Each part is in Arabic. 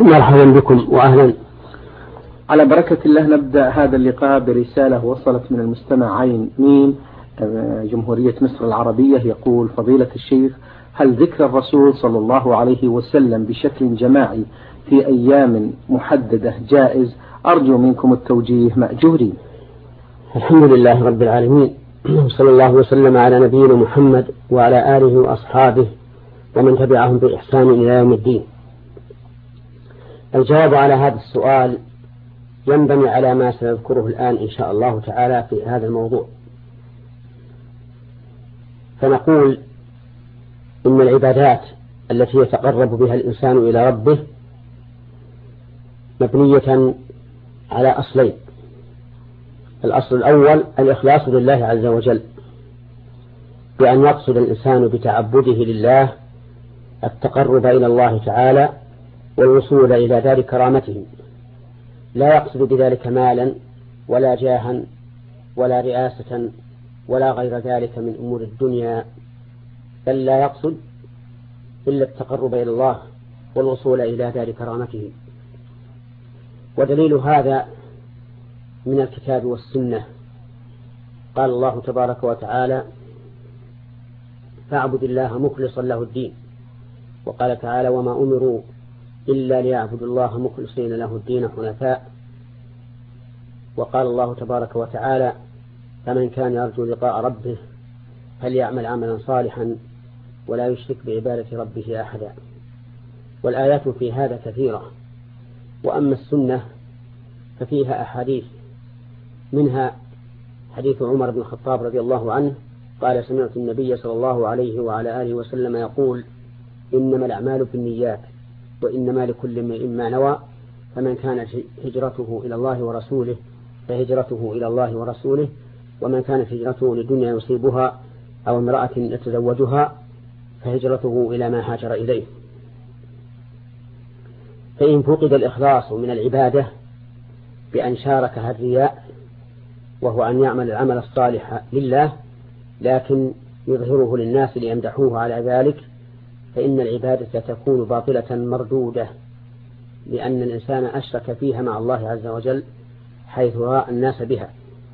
مرحبا بكم وأهلا. على بركة الله نبدأ هذا اللقاء برسالة وصلت من المستمع عين ميم جمهورية مصر العربية. يقول: فضيلة الشيخ، هل ذكر الرسول صلى الله عليه وسلم بشكل جماعي في أيام محددة جائز؟ أرجو منكم التوجيه مأجورين. الحمد لله رب العالمين، صلى الله وسلم على نبينا محمد وعلى آله وأصحابه ومن تبعهم بإحسان إلى يوم الدين. الجواب على هذا السؤال ينبني على ما سنذكره الآن إن شاء الله تعالى في هذا الموضوع. فنقول إن العبادات التي يتقرب بها الإنسان إلى ربه مبنية على أصلين. الأصل الأول الإخلاص لله عز وجل، بأن يقصد الإنسان بتعبده لله التقرب إلى الله تعالى والوصول إلى دار كرامته، لا يقصد بذلك مالا ولا جاها ولا رئاسة ولا غير ذلك من أمور الدنيا، بل لا يقصد إلا التقرب إلى الله والوصول إلى دار كرامته. ودليل هذا من الكتاب والسنة. قال الله تبارك وتعالى: فاعبد الله مخلصا له الدين. وقال تعالى: وما أمروا إلا ليعبدوا الله مخلصين له الدين حنفاء. وقال الله تبارك وتعالى: فمن كان يرجو لقاء ربه فليعمل عملا صالحا ولا يشرك بعبادة ربه أحدا. والآيات في هذا كثيرة. وأما السنة ففيها أحاديث، منها حديث عمر بن الخطاب رضي الله عنه قال: سمعت النبي صلى الله عليه وعلى آله وسلم يقول: إنما الأعمال بالنيات وإنما لكل امرئ ما نوى، فمن كانت هجرته إلى الله ورسوله فهجرته إلى الله ورسوله، ومن كانت هجرته لدنيا يصيبها أو امرأة يتزوجها فهجرته إلى ما هاجر إليه. فإن فقد الإخلاص من العبادة بأن شاركها الرياء، وهو أن يعمل العمل الصالح لله لكن يظهره للناس ليمدحوه على ذلك، فإن العبادة تكون باطلة مردودة، لأن الإنسان أشرك فيها مع الله عز وجل حيث رأى الناس بها.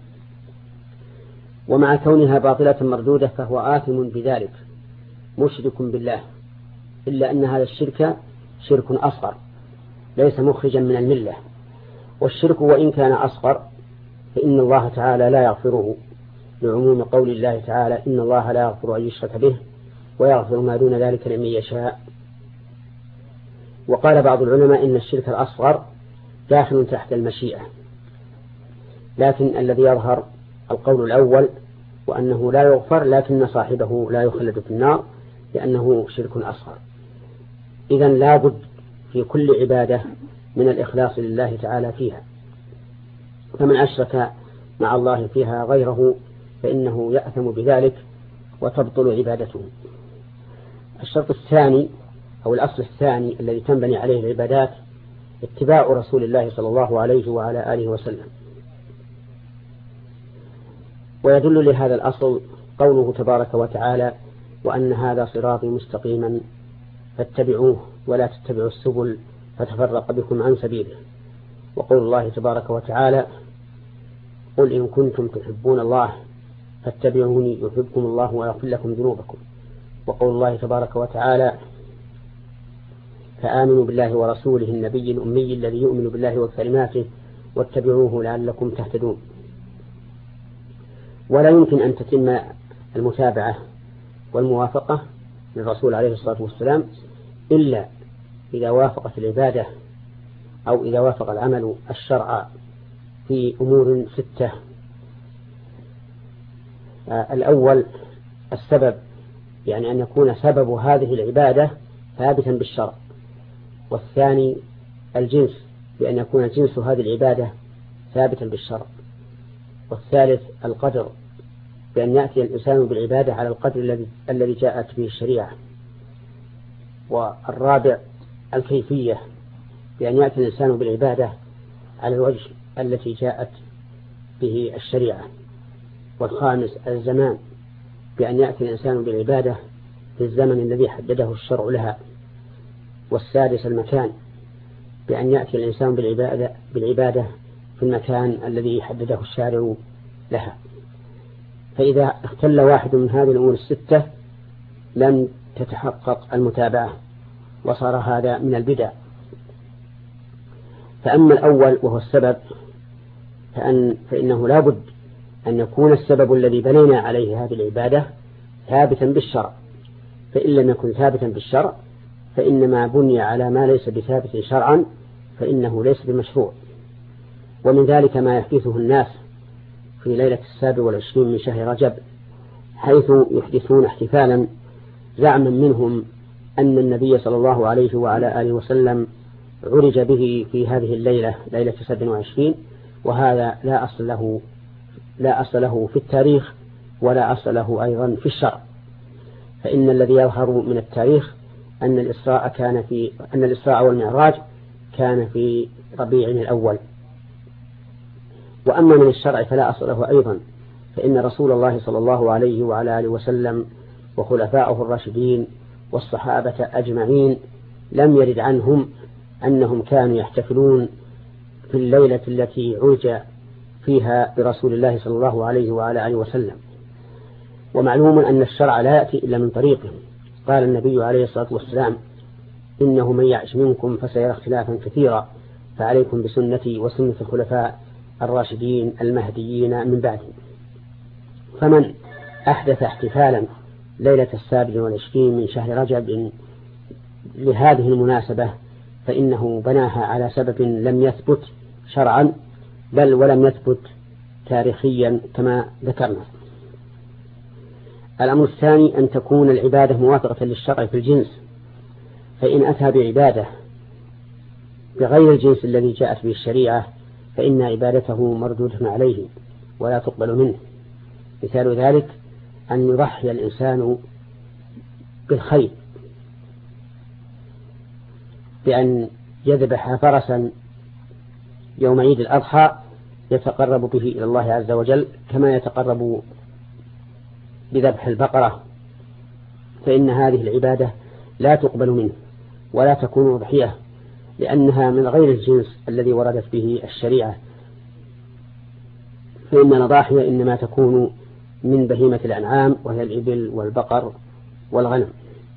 ومع كونها باطلة مردودة فهو آثم بذلك مشرك بالله، إلا أن هذا الشرك شرك أصغر ليس مخرجا من الملة. والشرك وإن كان أصغر فإن الله تعالى لا يغفره، لعموم قول الله تعالى: إن الله لا يغفر أن يشرك به ويغفر ما دون ذلك لمن يشاء. وقال بعض العلماء إن الشرك الأصغر داخل تحت المشيئة، لكن الذي يظهر القول الأول، وأنه لا يغفر لكن صاحبه لا يخلد في النار لأنه شرك أصغر. إذن لا بد في كل عبادة من الإخلاص لله تعالى فيها، فمن أشرك مع الله فيها غيره فإنه يأثم بذلك وتبطل عبادته. الشرط الثاني أو الأصل الثاني الذي تنبني عليه العبادات اتباع رسول الله صلى الله عليه وعلى آله وسلم. ويدل لهذا الأصل قوله تبارك وتعالى: وأن هذا صراطي مستقيما فاتبعوه ولا تتبعوا السبل فتفرق بكم عن سبيله. وقول الله تبارك وتعالى: قل إن كنتم تحبون الله فاتبعوني يحبكم الله ويغفر لكم ذنوبكم. وقول الله تبارك وتعالى: فآمنوا بالله ورسوله النبي الأمي الذي يؤمن بالله وكلماته واتبعوه لعلكم تهتدون. ولا يمكن أن تتم المتابعة والموافقة للرسول عليه الصلاة والسلام إلا إذا وافقت العبادة أو إذا وافق العمل الشرع في أمور 6. الأول السبب، يعني أن يكون سبب هذه العبادة ثابتا بالشرع. والثاني الجنس، بأن يكون جنس هذه العبادة ثابتا بالشرع. والثالث القدر، بأن يأتي الإنسان بالعبادة على القدر الذي جاءت به الشريعة. والرابع الكيفية، بأن يأتي الإنسان بالعبادة على الوجه التي جاءت به الشريعة. والخامس الزمان، بأن يأتي الإنسان بالعبادة في الزمن الذي حدده الشرع لها. والسادس المكان، بأن يأتي الإنسان بالعبادة في المكان الذي حدده الشارع لها. فإذا اختل واحد من هذه الأمور الستة لم تتحقق المتابعة، وصار هذا من البدع. فأما الأول وهو السبب فإنه لا بد أن يكون السبب الذي بنينا عليه هذه العبادة ثابتا بالشرع، فإن لم يكن ثابتا بالشرع فإنما بني على ما ليس بثابت شرعا فإنه ليس بمشروع. ومن ذلك ما يحدثه الناس في ليلة 27 من شهر رجب، حيث يحدثون احتفالا زعما منهم أن النبي صلى الله عليه وعلى آله وسلم عرج به في هذه الليلة، ليلة 27، وهذا لا أصل له في التاريخ ولا أصل له أيضا في الشرع. فإن الذي يظهر من التاريخ أن الإسراء والمعراج كان في ربيع الأول. وأما من الشرع فلا أصل له أيضا، فإن رسول الله صلى الله عليه وعلى آله وسلم وخلفاؤه الراشدين والصحابة أجمعين لم يرد عنهم أنهم كانوا يحتفلون في الليلة التي عرج فيها برسول الله صلى الله عليه وعلى آله وسلم. ومعلوم أن الشرع لا يأتي إلا من طريقه. قال النبي عليه الصلاة والسلام: إنه من يعش منكم فسيرى اختلافا كثيرا، فعليكم بسنتي وسنة الخلفاء الراشدين المهديين من بعدهم. فمن أحدث احتفالا ليلة 27 من شهر رجب لهذه المناسبة فإنه بناها على سبب لم يثبت شرعا بل ولم يثبت تاريخيا كما ذكرنا. الأمر الثاني أن تكون العبادة موافقة للشرع في الجنس، فإن أتى بعبادة بغير الجنس الذي جاءت به الشريعة فإن عبادته مردودة عليه ولا تقبل منه. مثال ذلك أن يضحي الإنسان بالخيل بأن يذبح فرسا يوم عيد الأضحى يتقرب به إلى الله عز وجل كما يتقرب بذبح البقرة، فإن هذه العبادة لا تقبل منه ولا تكون أضحية، لأنها من غير الجنس الذي وردت به الشريعة. فإن الأضاحي إنما تكون من بهيمة الأنعام وهي الإبل والبقر والغنم.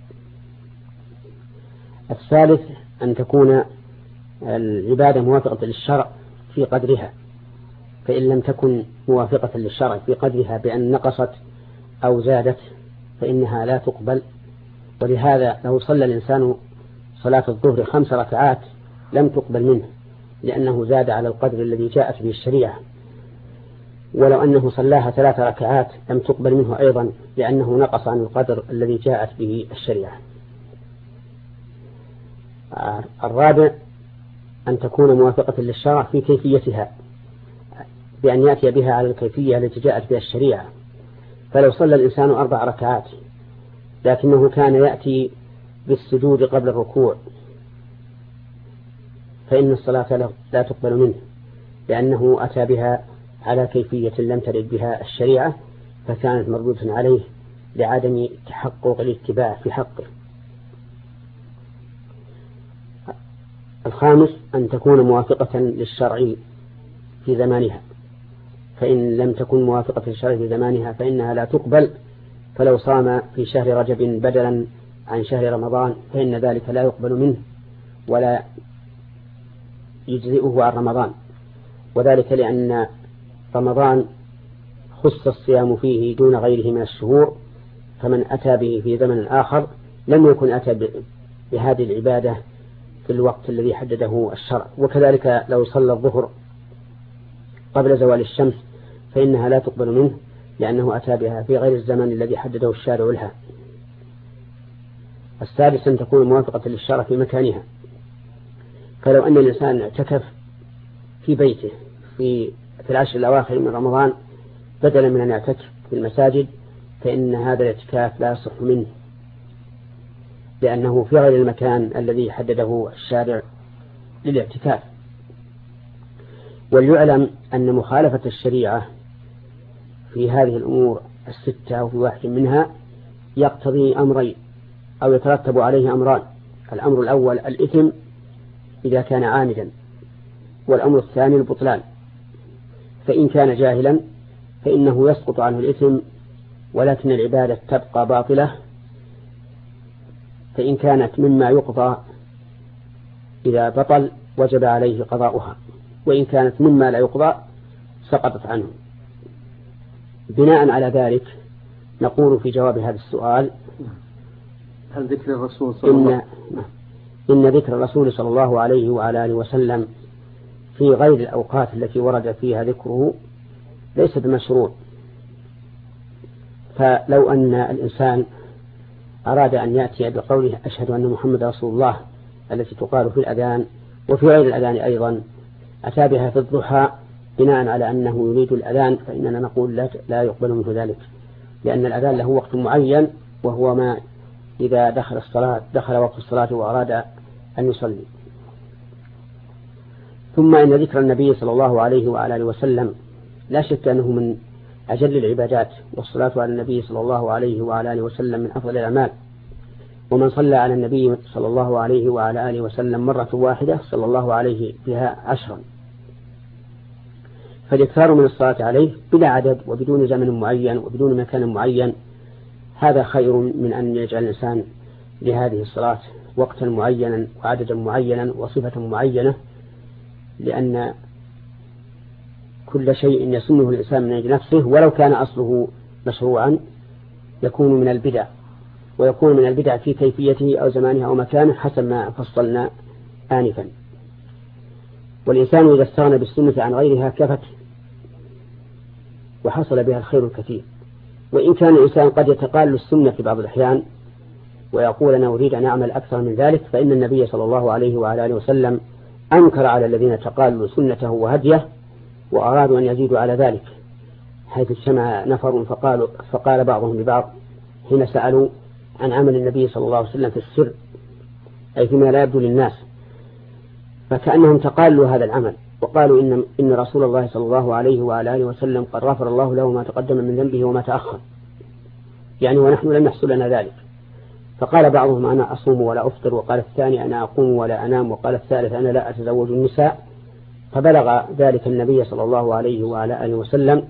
الثالث أن تكون العبادة موافقة للشرع في قدرها، فإن لم تكن موافقة للشرع في قدرها بأن نقصت أو زادت فإنها لا تقبل. ولهذا لو صلى الإنسان صلاة الظهر 5 ركعات لم تقبل منه، لأنه زاد على القدر الذي جاءت به الشريعة. ولو أنه صلاها 3 ركعات لم تقبل منه أيضا، لأنه نقص عن القدر الذي جاءت به الشريعة. الرابع أن تكون موافقة للشرع في كيفيتها، بأن يأتي بها على الكيفية التي جاءت بها الشريعة. فلو صلى الإنسان 4 ركعات لكنه كان يأتي بالسجود قبل الركوع فإن الصلاة لا تقبل منه، لأنه أتى بها على كيفية لم ترد بها الشريعة، فكانت مردودة عليه لعدم تحقق الاتباع في حقه. الخامس أن تكون موافقة للشرع في زمانها، فإن لم تكن موافقة للشرع في زمانها فإنها لا تقبل. فلو صام في شهر رجب بدلا عن شهر رمضان فإن ذلك لا يقبل منه ولا يجزئه عن رمضان، وذلك لأن رمضان خص الصيام فيه دون غيره من الشهور، فمن أتى به في زمن آخر لم يكن أتى بهذه العبادة في الوقت الذي حدده الشرع. وكذلك لو صلى الظهر قبل زوال الشمس فإنها لا تقبل منه، لأنه أتى بها في غير الزمن الذي حدده الشارع لها. السادس أن تكون موافقة للشرع في مكانها، فلو أن الإنسان اعتكف في بيته في العشر الأواخر من رمضان بدلا من أن يعتكف في المساجد فإن هذا الاعتكاف لا يصح منه، لأنه في غير المكان الذي حدده الشارع للاعتكاف. وليعلم أن مخالفة الشريعة في هذه الأمور الستة وفي واحد منها يقتضي أمرين أو يترتب عليه أمران. الأمر الأول الإثم إذا كان عامدا، والأمر الثاني البطلان. فإن كان جاهلا فإنه يسقط عنه الإثم، ولكن العبادة تبقى باطلة. فإن كانت مما يقضى إذا بطل وجب عليه قضاؤها، وإن كانت مما لا يقضى سقطت عنه. بناء على ذلك نقول في جواب هذا السؤال: هل ذكر الرسول صلى الله إن ذكر الرسول صلى الله عليه وعلى آله وسلم في غير الأوقات التي ورد فيها ذكره ليس بمشروع. فلو أن الإنسان أراد أن يأتي بقوله أشهد أن محمد رسول الله التي تقال في الأذان وفي غير الأذان أيضا، أتى بها في الضحى بناء على أنه يريد الأذان، فإننا نقول لا يقبل منه ذلك، لأن الأذان له وقت معين، وهو ما إذا دخل وقت الصلاة وأراد أن يصلي. ثم إن ذكر النبي صلى الله عليه وعلى آله وسلم لا شك أنه من أجل العبادات، والصلاة على النبي صلى الله عليه وعلى آله وسلم من أفضل الأعمال. ومن صلى على النبي صلى الله عليه وعلى آله وسلم مرة واحدة صلى الله عليه بها 10. فالإكثار من الصلاة عليه بلا عدد وبدون زمن معين وبدون مكان معين هذا خير من أن يجعل الإنسان لهذه الصلاة وقتا معينا وعددا معينا وصفة معينة، لأن كل شيء يسنه الإنسان من أجل نفسه ولو كان أصله مشروعا يكون من البدع، ويكون من البدع في كيفيته أو زمانه أو مكانه حسب ما فصلنا آنفا. والإنسان إذا استغنى بالسنة عن غيرها كفت وحصل بها الخير الكثير. وإن كان الإنسان قد يتقال السنة في بعض الأحيان ويقول أنا أريد أن أعمل أكثر من ذلك، فإن النبي صلى الله عليه وعلى آله وسلم أنكر على الذين تقالوا سنته وهديه وأرادوا أن يزيدوا على ذلك، حيث اجتمع نفر فقال بعضهم لبعض حين سألوا عن عمل النبي صلى الله عليه وسلم في السر، أي فيما لا يبدو للناس، فكأنهم تقالوا هذا العمل وقالوا إن رسول الله صلى الله عليه وعلى آله وسلم قد غفر الله له ما تقدم من ذنبه وما تأخر، يعني ونحن لم يحصل لنا ذلك. فقال بعضهم أنا أصوم ولا أفطر، وقال الثاني أنا أقوم ولا أنام، وقال الثالث أنا لا أتزوج النساء. فبلغ ذلك النبي صلى الله عليه وعلى آله وسلم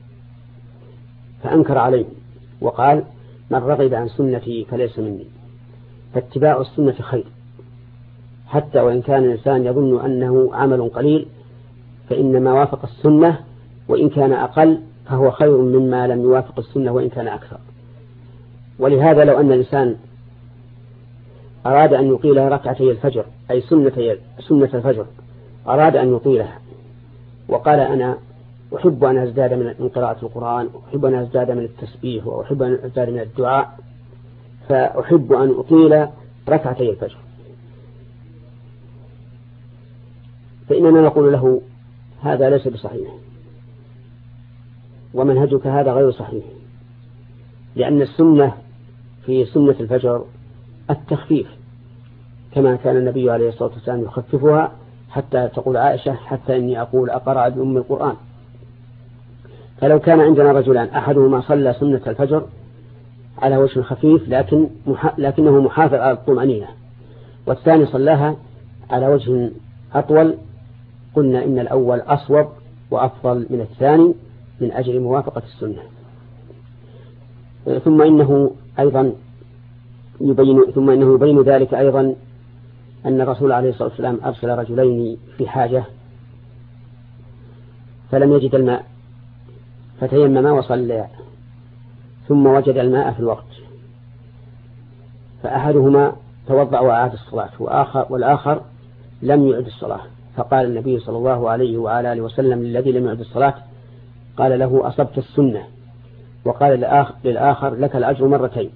فأنكر عليه وقال من رغب عن سنتي فليس مني. فاتباع السنة خير، حتى وإن كان الإنسان يظن أنه عمل قليل، فإن ما وافق السنة وإن كان أقل فهو خير مما لم يوافق السنة وإن كان أكثر. ولهذا لو أن الإنسان أراد أن يطيل ركعتي الفجر أي سنة الفجر، أراد أن يطيلها وقال أنا أحب أن أزداد من قراءة القرآن، وأحب أن أزداد من التسبيح، وأحب أن أزداد من الدعاء، فأحب أن أطيل ركعتي الفجر، فإننا نقول له هذا ليس بصحيح، ومنهجك هذا غير صحيح، لأن السنة في سنة الفجر التخفيف، كما كان النبي عليه الصلاة والسلام يخففها حتى تقول عائشة حتى إني أقول أقرأ بأم القرآن. فلو كان عندنا رجلان أحدهما صلى سنة الفجر على وجه خفيف لكنه محافظ على الطمأنينة، والثاني صلاها على وجه أطول، قلنا إن الأول أصوب وأفضل من الثاني من أجل موافقة السنة. ثم إنه يبين ذلك أيضا أن الرسول عليه الصلاة والسلام أرسل رجلين في حاجة فلم يجد الماء فتيمما وصليا، ثم وجد الماء في الوقت، فأحدهما توضأ وأعاد الصلاة والآخر لم يعد الصلاة. فقال النبي صلى الله عليه وعلى آله وسلم للذي لم يعد الصلاة قال له أصبت السنة، وقال للآخر لك الأجر مرتين.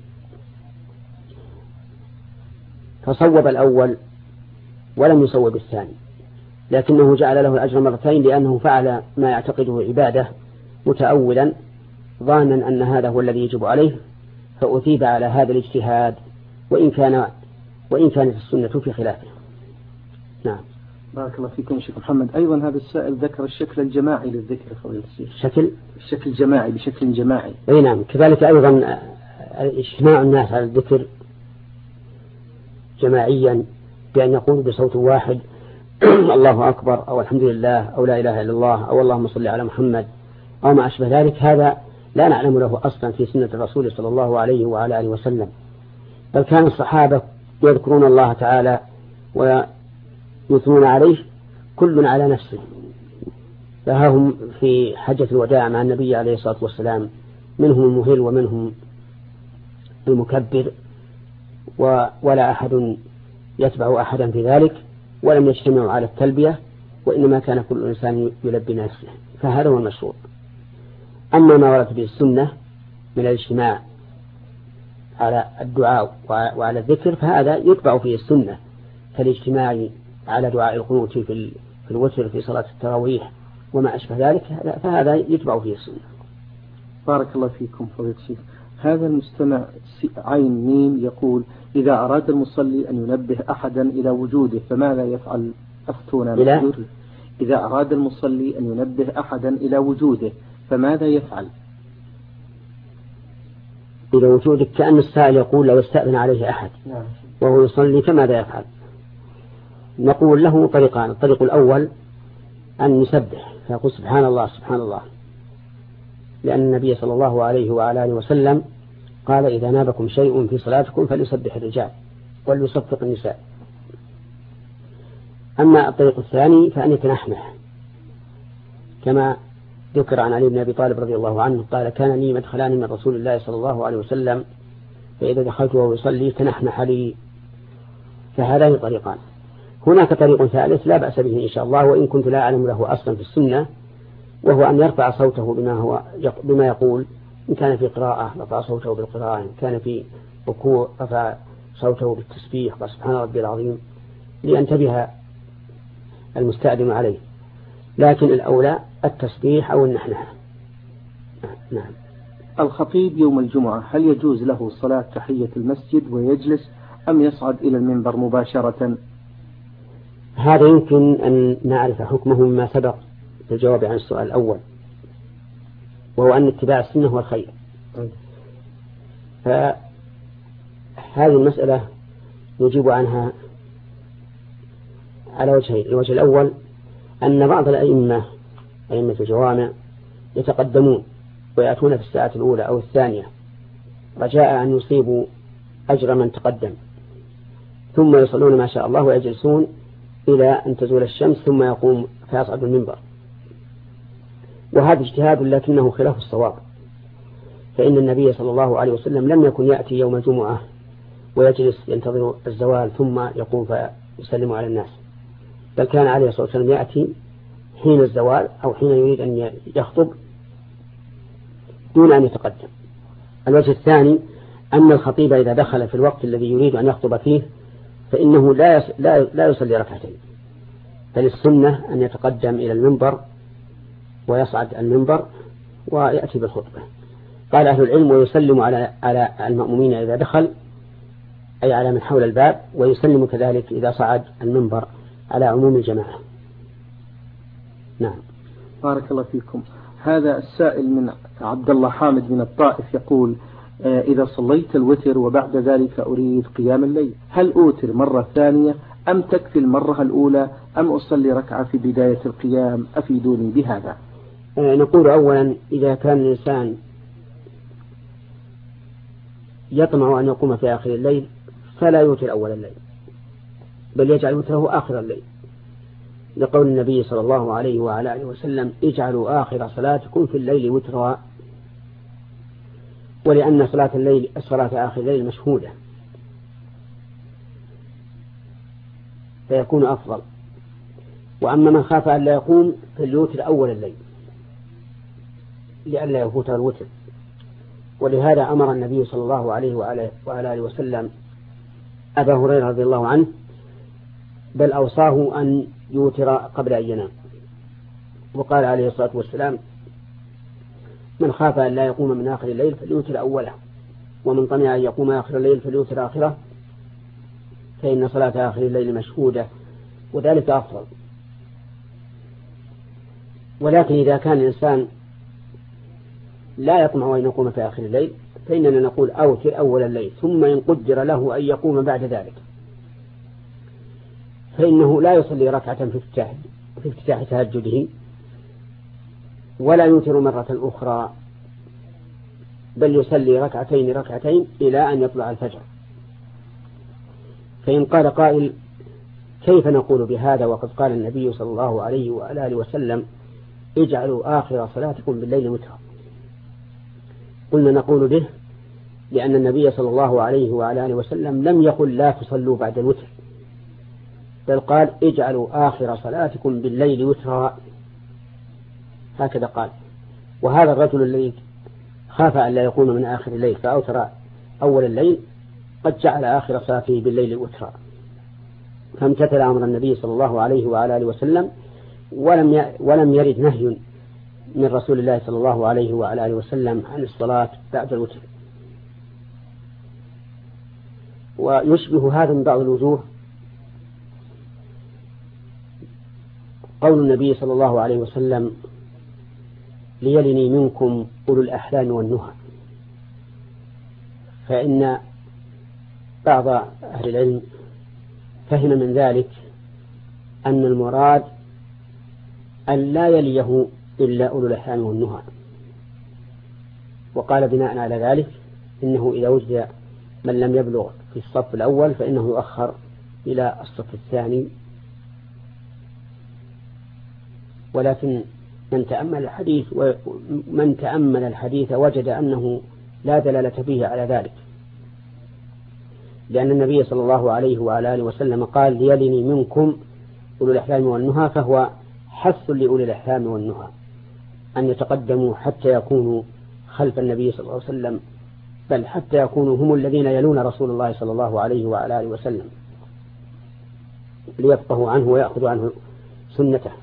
فصوب الأول ولم يصوب الثاني، لكنه جعل له الأجر مرتين لأنه فعل ما يعتقده عبادة متأولا ظانا أن هذا هو الذي يجب عليه، فأثيب على هذا الاجتهاد وإن كانت السنة في خلافه. نعم. بارك الله فيكم شيخ محمد. أيضا هذا السائل ذكر الشكل الجماعي للذكر فضيلة الشيخ. الشكل جماعي بشكل جماعي. أي نعم. كذلك أيضا اجتماع الناس على الذكر جماعيا بأن يقولوا بصوت واحد الله أكبر أو الحمد لله أو لا إله إلا الله أو اللهم صل على محمد أو ما أشبه ذلك، هذا لا نعلم له أصلا في سنة الرسول صلى الله عليه وعلى آله وسلم، بل كان الصحابة يذكرون الله تعالى ويثنون عليه كل على نفسه. فهم في حجة الوداع مع النبي عليه الصلاة والسلام منهم المهل ومنهم المكبر، ولا أحد يتبع أحدا في ذلك، ولم يجتمعوا على التلبية، وإنما كان كل إنسان يلبي نفسه، فهذا هو المشروع. أما ما ورد به السنة من الاجتماع على الدعاء وعلى الذكر فهذا يتبع فيه السنة، كالاجتماع على دعاء القنوت في الوتر في صلاة التراويح وما أشبه ذلك، فهذا يتبع فيه السنة. بارك الله فيكم فضيلة الشيخ. هذا المستمع عين ميم يقول: إذا أراد المصلي أن ينبه أحدا إلى وجوده فماذا يفعل؟ أفتونا مقدور. إذا أراد المصلي أن ينبه أحدا إلى وجوده فماذا يفعل؟ إلى وجودك كأن السائل يقول لو استأذن عليه أحد وهو يصلي فماذا يفعل؟ نقول له طريقان: الطريق الأول أن يسبح فيقول سبحان الله سبحان الله، لأن النبي صلى الله عليه وعلى آله وسلم قال: إذا نابكم شيء في صلاتكم فليسبح الرجال وليصفق النساء. أما الطريق الثاني فأن يتنحنح، كما ذكر عن علي بن أبي طالب رضي الله عنه قال: كان لي مدخلان من رسول الله صلى الله عليه وسلم، فإذا دخلت وهو يصلي تنحنح لي. فهذان طريقان. هناك طريق ثالث لا بأس به إن شاء الله، وإن كنت لا أعلم له أصلا في السنة، وهو أن يرفع صوته بما يقول. إن كان في قراءة رفع صوته بالقراءة، إن كان في ركوع رفع صوته بالتسبيح سبحان ربي العظيم، لينتبه المستأذن عليه. لكن الأولى التسبيح أو النحنحة. نعم. الخطيب يوم الجمعة هل يجوز له صلاة تحية المسجد ويجلس أم يصعد إلى المنبر مباشرة؟ هذا يمكن أن نعرف حكمه مما سبق في الجواب عن السؤال الأول، وهو أن اتباع السنة هو الخير. فهذه المسألة نجيب عنها على وجهين: الوجه الأول أن بعض أئمة الجوامع يتقدمون ويأتون في الساعة الأولى أو الثانية رجاء أن يصيبوا أجر من تقدم، ثم يصلون ما شاء الله ويجلسون إلى أن تزول الشمس ثم يقوم فيصعد المنبر. وهذا اجتهاد لكنه خلاف الصواب، فإن النبي صلى الله عليه وسلم لم يكن يأتي يوم الجمعة ويجلس ينتظر الزوال ثم يقوم فيسلم على الناس، بل كان عليه الصلاة والسلام يأتي حين الزوال أو حين يريد أن يخطب دون أن يتقدم. الوجه الثاني أن الخطيب إذا دخل في الوقت الذي يريد أن يخطب فيه فإنه لا يصلي ركعتين، فللسنة أن يتقدم إلى المنبر ويصعد المنبر ويأتي بالخطبة. قال أهل العلم: ويسلم على المأمومين إذا دخل، أي على من حول الباب، ويسلم كذلك إذا صعد المنبر على عموم الجماعة. نعم. بارك الله فيكم. هذا السائل من عبد الله حامد من الطائف يقول: إذا صليت الوتر وبعد ذلك أريد قيام الليل هل أوتر مرة ثانية أم تكفي المرة الأولى أم أصلي ركعة في بداية القيام؟ أفيدوني بهذا. نقول أولا: إذا كان الإنسان يطمع أن يقوم في آخر الليل فلا يوتر أول الليل، بل يجعل وتره آخر الليل، لقول النبي صلى الله عليه وعلى آله وسلم: اجعلوا آخر صلاتكم في الليل وترا، ولأن صلاة آخر الليل مشهودة فيكون أفضل. وأما من خاف أن لا يقوم فليوتر أول الليل لئلا يفوت الوتر. ولهذا أمر النبي صلى الله عليه وعلى آله وسلم أبا هريرة رضي الله عنه، بل أوصاه أن يوتر قبل أن ينام، وقال عليه الصلاة والسلام: من خاف أن لا يقوم من آخر الليل فليوتر أوله، ومن طمع أن يقوم آخر الليل فليوتر آخره، فإن صلاة آخر الليل مشهودة وذلك أفضل. ولكن إذا كان الإنسان لا يطمع أن يقوم في آخر الليل فإننا نقول: أوتر أول الليل، ثم إن قدر له أن يقوم بعد ذلك فإنه لا يصلي ركعة في افتتاح تهجده ولا يوتر مرة أخرى، بل يصلي ركعتين إلى أن يطلع الفجر. فإن قال قائل كيف نقول بهذا وقد قال النبي صلى الله عليه وآله وسلم اجعلوا آخر صلاتكم بالليل وترا، قلنا نقول به لأن النبي صلى الله عليه وآله وسلم لم يقل لا تصلوا بعد الوتر، بل قال اجعلوا آخر صلاتكم بالليل وترا، هكذا قال. وهذا الرجل الذي خاف أن لا يقوم من آخر الليل فأوتر أول الليل قد جعل آخر صلاته بالليل وترا، فامتثل أمر النبي صلى الله عليه وآله وسلم، ولم يرد نهي من رسول الله صلى الله عليه وآله وسلم عن الصلاة بعد الوتر. ويشبه هذا من بعض الوجوه قول النبي صلى الله عليه وسلم ليلني منكم أولو الأحلام والنهى، فإن بعض أهل العلم فهم من ذلك أن المراد أن لا يليه إلا أولو الأحلام والنهى، وقال بناء على ذلك إنه إذا وجد من لم يبلغ في الصف الأول فإنه يؤخر إلى الصف الثاني. ولكن من تأمل الحديث وجد أنه لا دلالة فيه على ذلك، لأن النبي صلى الله عليه وآله وسلم قال ليلني منكم أولو الأحلام والنهى، فهو حث لأولي الأحلام والنهى أن يتقدموا حتى يكونوا خلف النبي صلى الله عليه وسلم، بل حتى يكونوا هم الذين يلون رسول الله صلى الله عليه وآله وسلم ليفقهوا عنه ويأخذوا عنه سنته.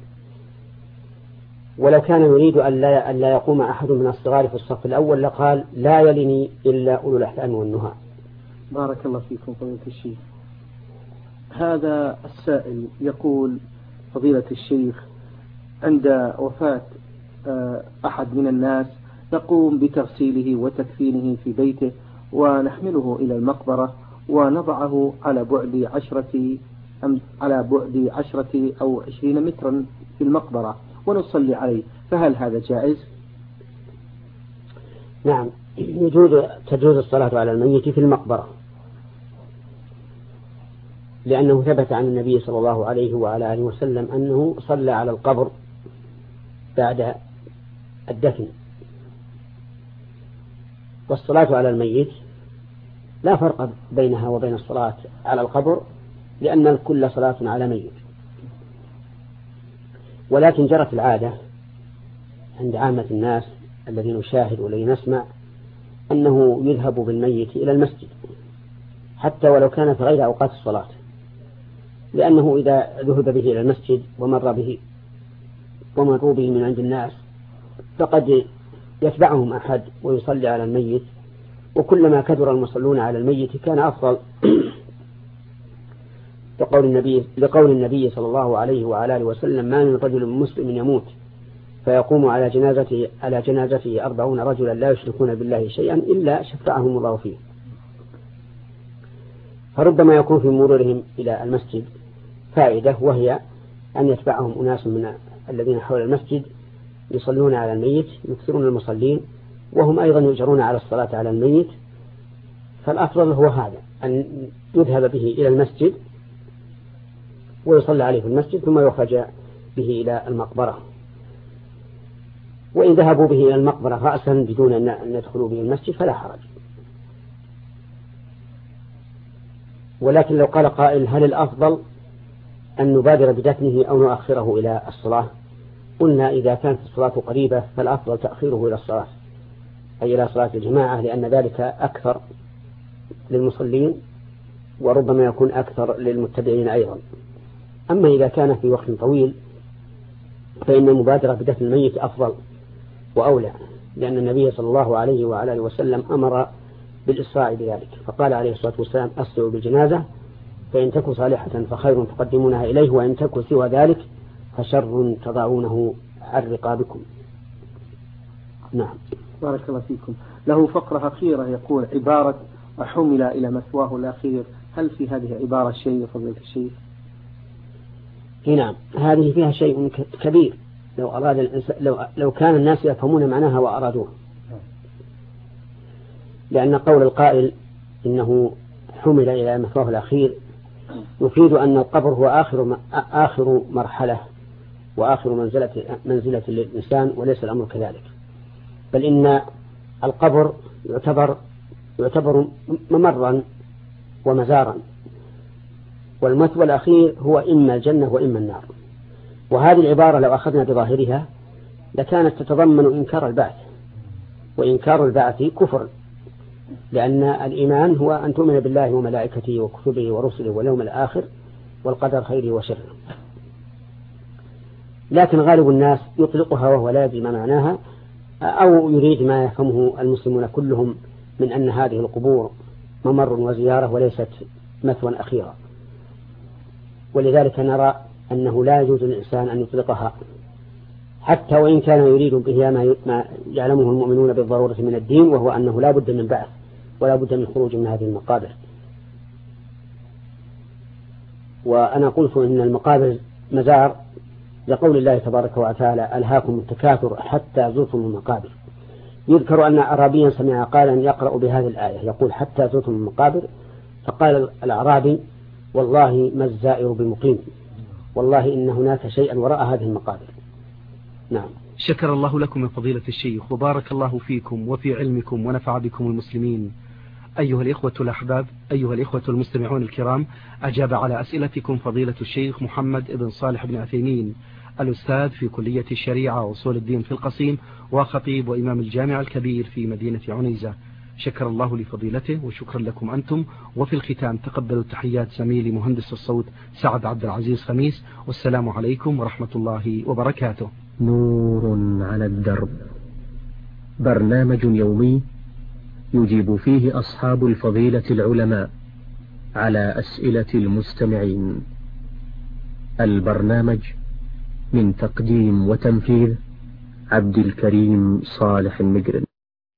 ولو كان يريد أن لا يقوم أحد من الصغار في الصف الأول لقال لا يلني إلا أولو الأحلام والنهى. بارك الله فيكم فضيلة الشيخ. هذا السائل يقول فضيلة الشيخ عند وفاة أحد من الناس نقوم بتغسيله وتكفينه في بيته ونحمله إلى المقبرة ونضعه على بعد 10 أو 20 مترا في المقبرة ونصلي عليه، فهل هذا جائز؟ نعم، تجوز الصلاة على الميت في المقبرة، لأنه ثبت عن النبي صلى الله عليه وعلى آله وسلم أنه صلى على القبر بعد الدفن. والصلاة على الميت لا فرق بينها وبين الصلاة على القبر، لأن الكل صلاة على ميت. ولكن جرت العادة عند عامة الناس الذين نشاهد والذين نسمع أنه يذهب بالميت إلى المسجد حتى ولو كان في غير أوقات الصلاة، لأنه إذا ذهب به إلى المسجد ومروا به من عند الناس فقد يتبعهم أحد ويصلي على الميت، وكلما كثر المصلون على الميت كان أفضل. لقول النبي صلى الله عليه وعلى آله وسلم ما من رجل مسلم يموت فيقوم على جنازته 40 رجلا لا يشركون بالله شيئا إلا شفعهم الله فيه. فربما يكون في مرورهم إلى المسجد فائدة، وهي أن يتبعهم أناس من الذين حول المسجد يصلون على الميت، يكثرون المصلين، وهم أيضا يجرون على الصلاة على الميت. فالأفضل هو هذا، أن يذهب به إلى المسجد ويصلى عليه في المسجد ثم يخرج به إلى المقبرة. وإن ذهبوا به إلى المقبرة رأسا بدون أن يدخلوا به المسجد فلا حرج. ولكن لو قال قائل هل الأفضل أن نبادر بدفنه أو نؤخره إلى الصلاة؟ قلنا إذا كانت الصلاة قريبة فالأفضل تأخيره إلى الصلاة، أي إلى صلاة الجماعة، لأن ذلك أكثر للمصلين وربما يكون أكثر للمتبعين أيضا. أما إذا كان في وقت طويل فإن المبادرة بدفن الميت أفضل وأولى، لأن النبي صلى الله عليه وعلى آله وسلم أمر بالإسراع بذلك، فقال عليه الصلاة والسلام أسرعوا بالجنازة فإن تكن صالحة فخير تقدمونها إليه وإن تكن سوى ذلك فشر تضعونه عن رقابكم. نعم. بارك الله فيكم. له فقرة أخيرة يقول عبارة حمل إلى مثواه الأخير، هل في هذه عبارة شيء فضيلة الشيخ؟ نعم، هذه فيها شيء كبير. لو أراد الإنسان لو كان الناس يفهمون معناها وأرادوه، لأن قول القائل إنه حمل إلى مثواه الأخير يفيد أن القبر هو آخر مرحلة وآخر منزلة للإنسان، وليس الأمر كذلك، بل إن القبر يعتبر ممرا ومزارا، والمثوى الأخير هو إما الجنة وإما النار. وهذه العبارة لو أخذنا بظاهرها لكانت تتضمن إنكار البعث، وإنكار البعث كفر، لأن الإيمان هو أن تؤمن بالله وملائكته وكتبه ورسله واليوم الآخر والقدر خيره وشره. لكن غالب الناس يطلقها وهو لا يدري ما معناها، أو يريد ما يفهمه المسلمون كلهم من أن هذه القبور ممر وزيارة وليست مثوى أخيرا. ولذلك نرى أنه لا يجوز للإنسان أن يطلقها، حتى وإن كان يريد بها ما يعلمه المؤمنون بالضرورة من الدين، وهو أنه لا بد من بعث ولا بد من خروج من هذه المقابر. وأنا قلت إن المقابر مزار لقول الله تبارك وتعالى: ألهاكم التكاثر حتى زرتم المقابر. يذكر أن أعرابيا سمع قائلا يقرأ بهذه الآية يقول: حتى زرتم المقابر، فقال الأعرابي: والله ما الزائر بمقيم، والله إن هناك شيئا وراء هذه المقابر. نعم. شكر الله لكم يا فضيلة الشيخ، وبارك الله فيكم وفي علمكم ونفع بكم المسلمين. أيها الإخوة الأحباب، أيها الإخوة المستمعون الكرام، أجاب على أسئلتكم فضيلة الشيخ محمد بن صالح بن عثيمين، الأستاذ في كلية الشريعة وأصول الدين في القصيم، وخطيب وإمام الجامع الكبير في مدينة عنيزة. شكر الله لفضيلته وشكرا لكم أنتم. وفي الختام تقبلوا تحيات زميلي مهندس الصوت سعد عبد العزيز خميس، والسلام عليكم ورحمة الله وبركاته. نور على الدرب، برنامج يومي يجيب فيه أصحاب الفضيلة العلماء على أسئلة المستمعين. البرنامج من تقديم وتنفيذ عبد الكريم صالح المجرم.